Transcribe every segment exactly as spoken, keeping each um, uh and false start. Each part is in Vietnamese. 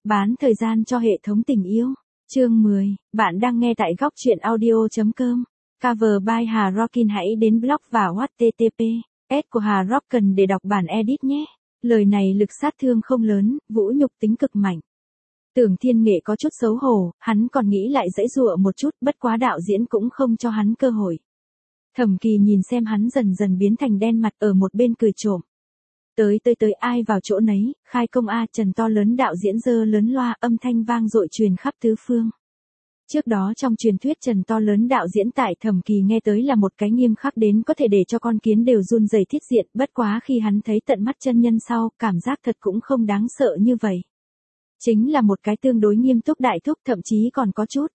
Bán thời gian cho hệ thống tình yêu. Chương mười, bạn đang nghe tại góc truyện audio chấm com. Cover by Hà Rockin. Hãy đến blog và hát tê tê pê S của Hà Rockin để đọc bản edit nhé. Lời này lực sát thương không lớn, vũ nhục tính cực mạnh. Tưởng Thiên Nghệ có chút xấu hổ, hắn còn nghĩ lại giãy giụa một chút, bất quá đạo diễn cũng không cho hắn cơ hội. Thẩm Kỳ nhìn xem hắn dần dần biến thành đen mặt ở một bên cười trộm. Tới tới tới ai vào chỗ nấy, khai công A. Trần to lớn đạo diễn dơ lớn loa, âm thanh vang dội truyền khắp tứ phương. Trước đó trong truyền thuyết Trần to lớn đạo diễn tại Thẩm Kỳ nghe tới là một cái nghiêm khắc đến có thể để cho con kiến đều run rẩy thiết diện, bất quá khi hắn thấy tận mắt chân nhân sau, cảm giác thật cũng không đáng sợ như vậy. Chính là một cái tương đối nghiêm túc đại thúc, thậm chí còn có chút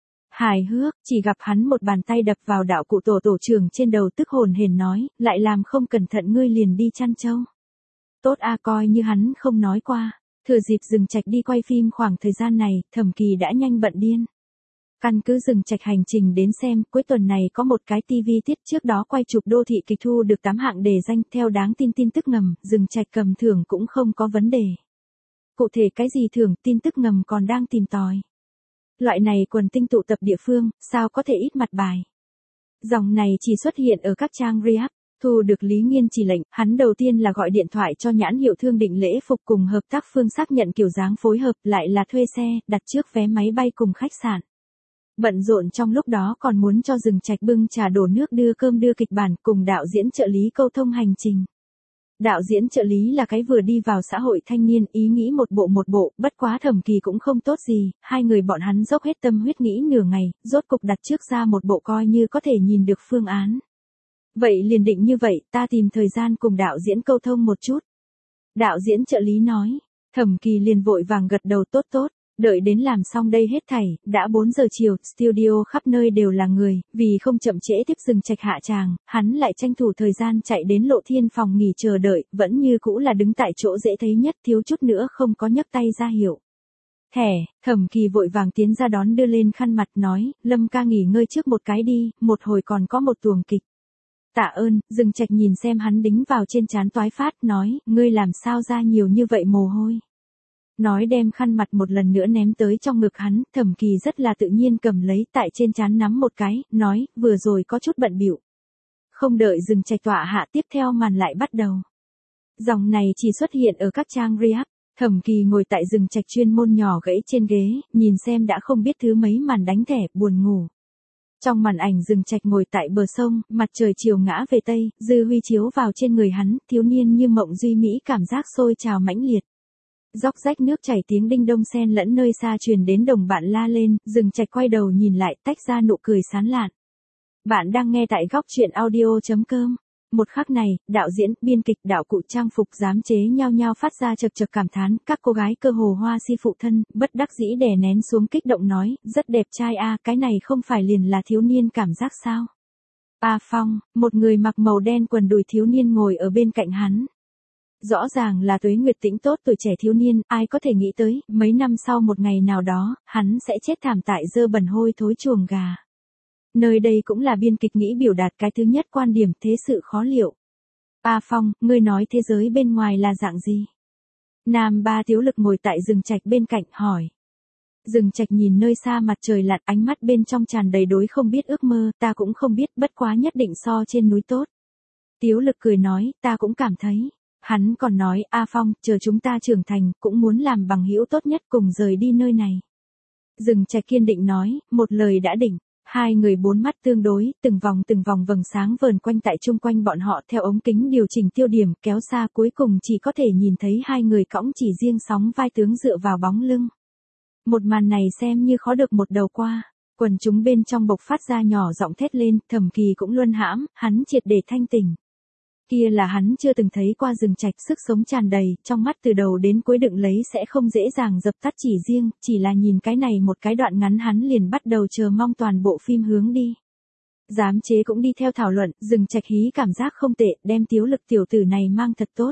hài hước, chỉ gặp hắn một bàn tay đập vào đạo cụ tổ tổ trưởng trên đầu, tức hồn hển nói, lại làm không cẩn thận ngươi liền đi chăn trâu. Tốt a, coi như hắn không nói qua. Thừa dịp Dừng Trạch đi quay phim khoảng thời gian này, Thẩm Kỳ đã nhanh bận điên. Căn cứ Dừng Trạch hành trình đến xem, cuối tuần này có một cái ti vi tiết, trước đó quay chụp đô thị kịch thu được tám hạng đề danh, theo đáng tin tin tức ngầm, Dừng Trạch cầm thưởng cũng không có vấn đề. Cụ thể cái gì thưởng, tin tức ngầm còn đang tìm tòi. Loại này quần tinh tụ tập địa phương, sao có thể ít mặt bài. Dòng này chỉ xuất hiện ở các trang React. Thu được Lý Nghiên chỉ lệnh, hắn đầu tiên là gọi điện thoại cho nhãn hiệu Thương Định lễ phục cùng hợp tác phương xác nhận kiểu dáng phối hợp, lại là thuê xe, đặt trước vé máy bay cùng khách sạn. Bận rộn trong lúc đó còn muốn cho Dừng Trạch bưng trà đổ nước đưa cơm đưa kịch bản cùng đạo diễn trợ lý câu thông hành trình. Đạo diễn trợ lý là cái vừa đi vào xã hội thanh niên, ý nghĩ một bộ một bộ, bất quá Thẩm Kỳ cũng không tốt gì, hai người bọn hắn dốc hết tâm huyết nghĩ nửa ngày, rốt cục đặt trước ra một bộ coi như có thể nhìn được phương án. Vậy liền định như vậy, ta tìm thời gian cùng đạo diễn câu thông một chút. Đạo diễn trợ lý nói, Thẩm Kỳ liền vội vàng gật đầu tốt tốt, đợi đến làm xong đây hết thảy, đã bốn giờ chiều, studio khắp nơi đều là người, vì không chậm trễ tiếp Dừng Trạch hạ tràng, hắn lại tranh thủ thời gian chạy đến Lộ Thiên phòng nghỉ chờ đợi, vẫn như cũ là đứng tại chỗ dễ thấy nhất, thiếu chút nữa không có nhấc tay ra hiệu. Thẻ, Thẩm Kỳ vội vàng tiến ra đón đưa lên khăn mặt nói, Lâm ca nghỉ ngơi trước một cái đi, một hồi còn có một tuồng kịch. Tạ ơn, Dừng Trạch nhìn xem hắn đính vào trên trán toái phát, nói, ngươi làm sao ra nhiều như vậy mồ hôi. Nói đem khăn mặt một lần nữa ném tới trong ngực hắn, Thẩm Kỳ rất là tự nhiên cầm lấy, tại trên trán nắm một cái, nói, vừa rồi có chút bận bịu. Không đợi Dừng Trạch tọa hạ, tiếp theo màn lại bắt đầu. Dòng này chỉ xuất hiện ở các trang React. Thẩm Kỳ ngồi tại Dừng Trạch chuyên môn nhỏ gãy trên ghế, nhìn xem đã không biết thứ mấy màn đánh thẻ, buồn ngủ. Trong màn ảnh Dừng Trạch ngồi tại bờ sông, mặt trời chiều ngã về tây, dư huy chiếu vào trên người hắn, thiếu niên như mộng duy mỹ, cảm giác sôi trào mãnh liệt. Róc rách nước chảy, tiếng đinh đông xen lẫn nơi xa truyền đến, đồng bạn la lên, Dừng Trạch quay đầu nhìn lại, tách ra nụ cười sán lạn. Bạn đang nghe tại góc truyện audio chấm com. Một khắc này, đạo diễn, biên kịch, đạo cụ, trang phục, giám chế nhao nhao phát ra chật chật cảm thán, các cô gái cơ hồ hoa si phụ thân, bất đắc dĩ đè nén xuống kích động nói, rất đẹp trai a, cái này không phải liền là thiếu niên cảm giác sao? A Phong, một người mặc màu đen quần đùi thiếu niên ngồi ở bên cạnh hắn. Rõ ràng là tuế nguyệt tĩnh tốt tuổi trẻ thiếu niên, ai có thể nghĩ tới, mấy năm sau một ngày nào đó, hắn sẽ chết thảm tại dơ bẩn hôi thối chuồng gà. Nơi đây cũng là biên kịch nghĩ biểu đạt cái thứ nhất quan điểm, thế sự khó liệu. A Phong, ngươi nói thế giới bên ngoài là dạng gì? Nam Ba Tiếu Lực ngồi tại Dừng Trạch bên cạnh, hỏi. Dừng Trạch nhìn nơi xa mặt trời lặn, ánh mắt bên trong tràn đầy đối không biết ước mơ, ta cũng không biết, bất quá nhất định so trên núi tốt. Tiếu Lực cười nói, ta cũng cảm thấy. Hắn còn nói, A Phong, chờ chúng ta trưởng thành, cũng muốn làm bằng hữu tốt nhất cùng rời đi nơi này. Dừng Trạch kiên định nói, một lời đã định. Hai người bốn mắt tương đối, từng vòng từng vòng vầng sáng vờn quanh tại chung quanh bọn họ, theo ống kính điều chỉnh tiêu điểm, kéo xa, cuối cùng chỉ có thể nhìn thấy hai người cõng chỉ riêng sóng vai tướng dựa vào bóng lưng. Một màn này xem như khó được một đầu qua, quần chúng bên trong bộc phát ra nhỏ giọng thét lên, Thẩm Kỳ cũng luân hãm, hắn triệt để thanh tỉnh. Kia là hắn chưa từng thấy qua Dừng Trạch, sức sống tràn đầy, trong mắt từ đầu đến cuối đựng lấy sẽ không dễ dàng dập tắt chỉ riêng, chỉ là nhìn cái này một cái đoạn ngắn hắn liền bắt đầu chờ mong toàn bộ phim hướng đi. Giám chế cũng đi theo thảo luận, Dừng Trạch hí cảm giác không tệ, đem Tiếu Lực tiểu tử này mang thật tốt.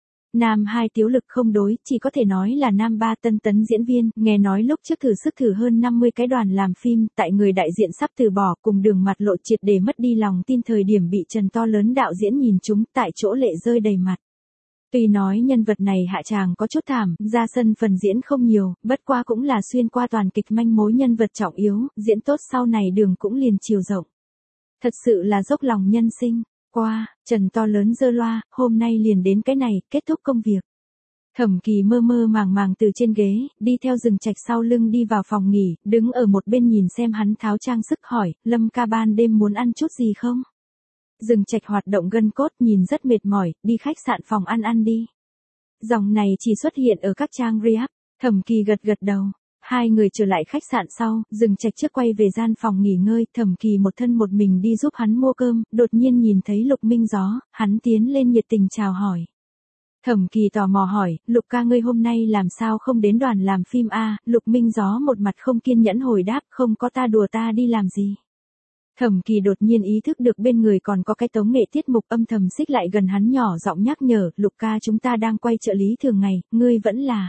Nam Hai Tiếu Lực không đối, chỉ có thể nói là Nam Ba tân tấn diễn viên, nghe nói lúc trước thử sức thử hơn năm mươi cái đoàn làm phim, tại người đại diện sắp từ bỏ cùng đường mặt lộ triệt để mất đi lòng tin thời điểm bị Trần to lớn đạo diễn nhìn chúng, tại chỗ lệ rơi đầy mặt. Tuy nói nhân vật này hạ tràng có chút thảm, ra sân phần diễn không nhiều, bất qua cũng là xuyên qua toàn kịch manh mối nhân vật trọng yếu, diễn tốt sau này đường cũng liền chiều rộng. Thật sự là dốc lòng nhân sinh. Qua, Trần to lớn giơ loa, hôm nay liền đến cái này, kết thúc công việc. Thẩm Kỳ mơ mơ màng màng từ trên ghế, đi theo Dừng Trạch sau lưng đi vào phòng nghỉ, đứng ở một bên nhìn xem hắn tháo trang sức hỏi, Lâm ca ban đêm muốn ăn chút gì không? Dừng Trạch hoạt động gân cốt nhìn rất mệt mỏi, đi khách sạn phòng ăn ăn đi. Dòng này chỉ xuất hiện ở các trang React. Thẩm Kỳ gật gật đầu. Hai người trở lại khách sạn sau, Dừng Trạch trước quay về gian phòng nghỉ ngơi, Thẩm Kỳ một thân một mình đi giúp hắn mua cơm, đột nhiên nhìn thấy Lục Minh Gió, hắn tiến lên nhiệt tình chào hỏi. Thẩm Kỳ tò mò hỏi, Lục ca ngươi hôm nay làm sao không đến đoàn làm phim a? Lục Minh Gió một mặt không kiên nhẫn hồi đáp, không có ta đùa ta đi làm gì. Thẩm Kỳ đột nhiên ý thức được bên người còn có cái tống nghệ tiết mục, âm thầm xích lại gần hắn nhỏ giọng nhắc nhở, Lục ca chúng ta đang quay trợ lý thường ngày, ngươi vẫn là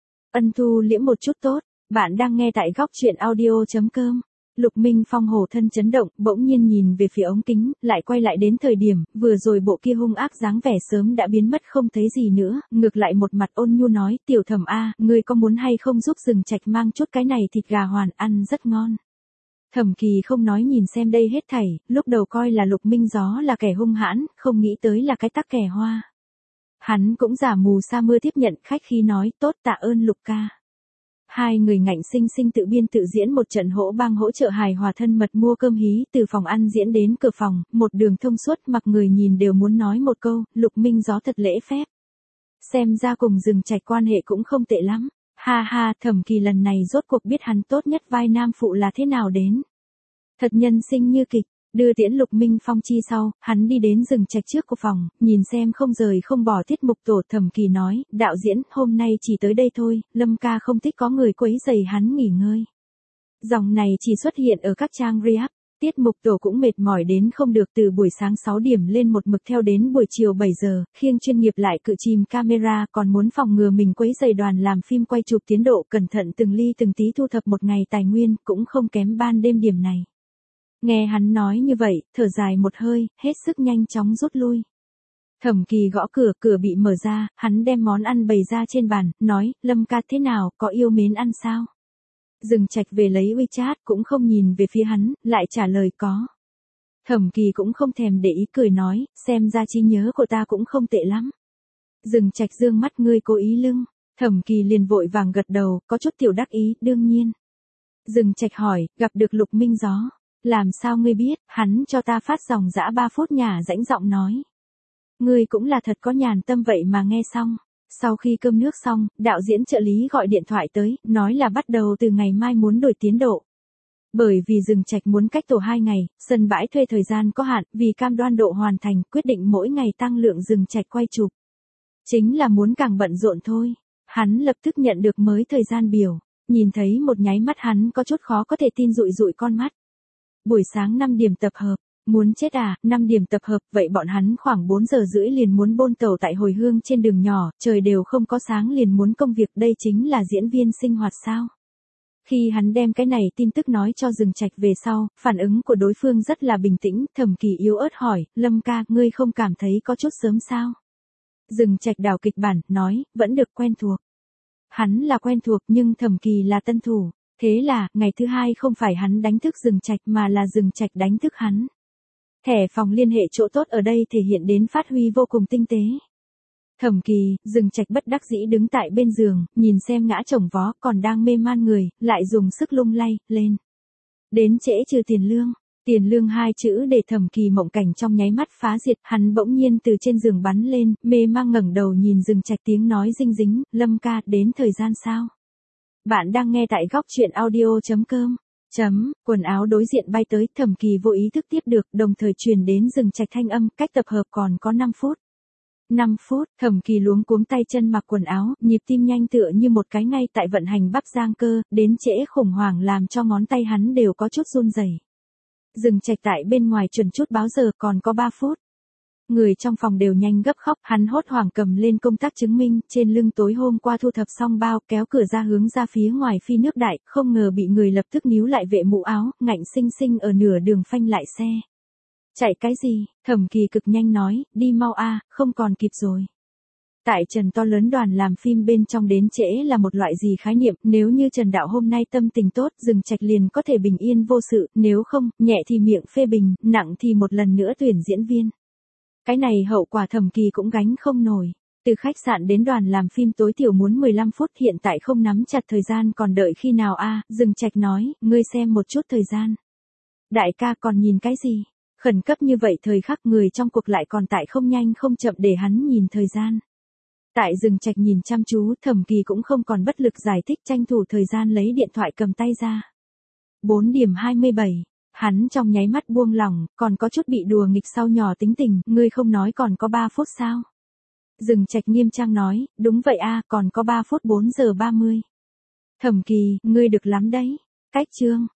ân thu liễm một chút tốt. Bạn đang nghe tại góc truyện audio chấm com. Lục Minh Phong hổ thân chấn động, bỗng nhiên nhìn về phía ống kính, lại quay lại đến thời điểm, vừa rồi bộ kia hung ác dáng vẻ sớm đã biến mất không thấy gì nữa, ngược lại một mặt ôn nhu nói, tiểu Thẩm a, ngươi có muốn hay không giúp Dừng Trạch mang chút cái này thịt gà hoàn ăn rất ngon. Thẩm Kỳ không nói nhìn xem đây hết thảy, lúc đầu coi là Lục Minh Gió là kẻ hung hãn, không nghĩ tới là cái tắc kẻ hoa. Hắn cũng giả mù sa mưa tiếp nhận, khách khí nói, tốt tạ ơn Lục ca. Hai người ngạnh sinh sinh tự biên tự diễn một trận hỗ bang hỗ trợ hài hòa thân mật mua cơm hí, từ phòng ăn diễn đến cửa phòng, một đường thông suốt, mặc người nhìn đều muốn nói một câu, Lục Minh Gió thật lễ phép. Xem ra cùng Dừng Trạch quan hệ cũng không tệ lắm. Ha ha, Thẩm Kỳ lần này rốt cuộc biết hắn tốt nhất vai nam phụ là thế nào đến. Thật nhân sinh như kịch. Đưa tiễn Lục Minh Phong chi sau, hắn đi đến Dừng Trạch trước của phòng, nhìn xem không rời không bỏ tiết mục tổ. Thẩm Kỳ nói, đạo diễn, hôm nay chỉ tới đây thôi, Lâm ca không thích có người quấy rầy hắn nghỉ ngơi. Dòng này chỉ xuất hiện ở các trang React. Tiết mục tổ cũng mệt mỏi đến không được, từ buổi sáng sáu điểm lên một mực theo đến buổi chiều bảy giờ, khiêng chuyên nghiệp lại cự chìm camera, còn muốn phòng ngừa mình quấy rầy đoàn làm phim quay chụp tiến độ, cẩn thận từng ly từng tí thu thập một ngày tài nguyên, cũng không kém ban đêm điểm này. Nghe hắn nói như vậy, thở dài một hơi, hết sức nhanh chóng rút lui. Thẩm Kỳ gõ cửa, cửa bị mở ra, hắn đem món ăn bày ra trên bàn, nói, Lâm ca thế nào, có yêu mến ăn sao? Dừng Trạch về lấy WeChat, cũng không nhìn về phía hắn, lại trả lời có. Thẩm Kỳ cũng không thèm để ý, cười nói, xem ra trí nhớ của ta cũng không tệ lắm. Dừng Trạch dương mắt, ngươi cố ý lưng. Thẩm Kỳ liền vội vàng gật đầu, có chút tiểu đắc ý, đương nhiên. Dừng Trạch hỏi, gặp được Lục Minh Gió. Làm sao ngươi biết? Hắn cho ta phát dòng dã ba phút nhả rãnh giọng nói. Ngươi cũng là thật có nhàn tâm vậy mà. Nghe xong. Sau khi cơm nước xong, đạo diễn trợ lý gọi điện thoại tới, nói là bắt đầu từ ngày mai muốn đổi tiến độ. Bởi vì Dừng Trạch muốn cách tổ hai ngày, sân bãi thuê thời gian có hạn, vì cam đoan độ hoàn thành, quyết định mỗi ngày tăng lượng Dừng Trạch quay chụp. Chính là muốn càng bận rộn thôi. Hắn lập tức nhận được mới thời gian biểu, nhìn thấy một nháy mắt hắn có chút khó có thể tin, dụi dụi con mắt. Buổi sáng năm điểm tập hợp, muốn chết à, năm điểm tập hợp, vậy bọn hắn khoảng bốn giờ rưỡi liền muốn bôn tàu tại hồi hương trên đường nhỏ, trời đều không có sáng liền muốn công việc, đây chính là diễn viên sinh hoạt sao? Khi hắn đem cái này tin tức nói cho Dừng Trạch về sau, phản ứng của đối phương rất là bình tĩnh, Thẩm Kỳ yếu ớt hỏi, Lâm ca, ngươi không cảm thấy có chút sớm sao? Dừng Trạch đảo kịch bản, nói, vẫn được, quen thuộc. Hắn là quen thuộc nhưng Thẩm Kỳ là tân thủ. Thế là, ngày thứ hai không phải hắn đánh thức Dừng Trạch mà là Dừng Trạch đánh thức hắn. Thẻ phòng liên hệ chỗ tốt ở đây thể hiện đến phát huy vô cùng tinh tế. Thẩm Kỳ, Dừng Trạch bất đắc dĩ đứng tại bên giường, nhìn xem ngã chồng vó còn đang mê man người, lại dùng sức lung lay, lên. Đến trễ trừ tiền lương. Tiền lương hai chữ để Thẩm Kỳ mộng cảnh trong nháy mắt phá diệt, hắn bỗng nhiên từ trên giường bắn lên, mê mang ngẩng đầu nhìn Dừng Trạch, tiếng nói dinh dính, Lâm ca, đến thời gian sao? Bạn đang nghe tại góc truyện audio chấm com. Chấm, quần áo đối diện bay tới, Thẩm Kỳ vô ý thức tiếp được, đồng thời truyền đến Dừng Trạch thanh âm, cách tập hợp còn có năm phút. năm phút, Thẩm Kỳ luống cuống tay chân mặc quần áo, nhịp tim nhanh tựa như một cái ngay tại vận hành bắp giang cơ, đến trễ khủng hoảng làm cho ngón tay hắn đều có chút run rẩy. Dừng Trạch tại bên ngoài chuẩn chút báo giờ, còn có ba phút. Người trong phòng đều nhanh gấp khóc, hắn hốt hoảng cầm lên công tác chứng minh, trên lưng tối hôm qua thu thập xong bao, kéo cửa ra hướng ra phía ngoài phi nước đại, không ngờ bị người lập tức níu lại vệ mũ áo, ngạnh sinh sinh ở nửa đường phanh lại xe. Chạy cái gì? Thẩm Kỳ cực nhanh nói, đi mau a, không còn kịp rồi. Tại Trần to lớn đoàn làm phim bên trong đến trễ là một loại gì khái niệm, nếu như Trần đạo hôm nay tâm tình tốt, Dừng Trạch liền có thể bình yên vô sự, nếu không, nhẹ thì miệng phê bình, nặng thì một lần nữa tuyển diễn viên. Cái này hậu quả Thẩm Kỳ cũng gánh không nổi. Từ khách sạn đến đoàn làm phim tối thiểu muốn mười lăm phút, hiện tại không nắm chặt thời gian còn đợi khi nào a? À, Dừng Trạch nói, ngươi xem một chút thời gian. Đại ca còn nhìn cái gì? Khẩn cấp như vậy thời khắc người trong cuộc lại còn tại không nhanh không chậm để hắn nhìn thời gian. Tại Dừng Trạch nhìn chăm chú, Thẩm Kỳ cũng không còn bất lực giải thích, tranh thủ thời gian lấy điện thoại cầm tay ra. bốn điểm hai mươi bảy, hắn trong nháy mắt buông lỏng, còn có chút bị đùa nghịch sau nhỏ tính tình, ngươi không nói còn có ba phút sao? Dừng Trạch nghiêm trang nói, đúng vậy a, còn có ba phút bốn giờ ba mươi. Thẩm Kỳ, ngươi được lắm đấy. Cách chương.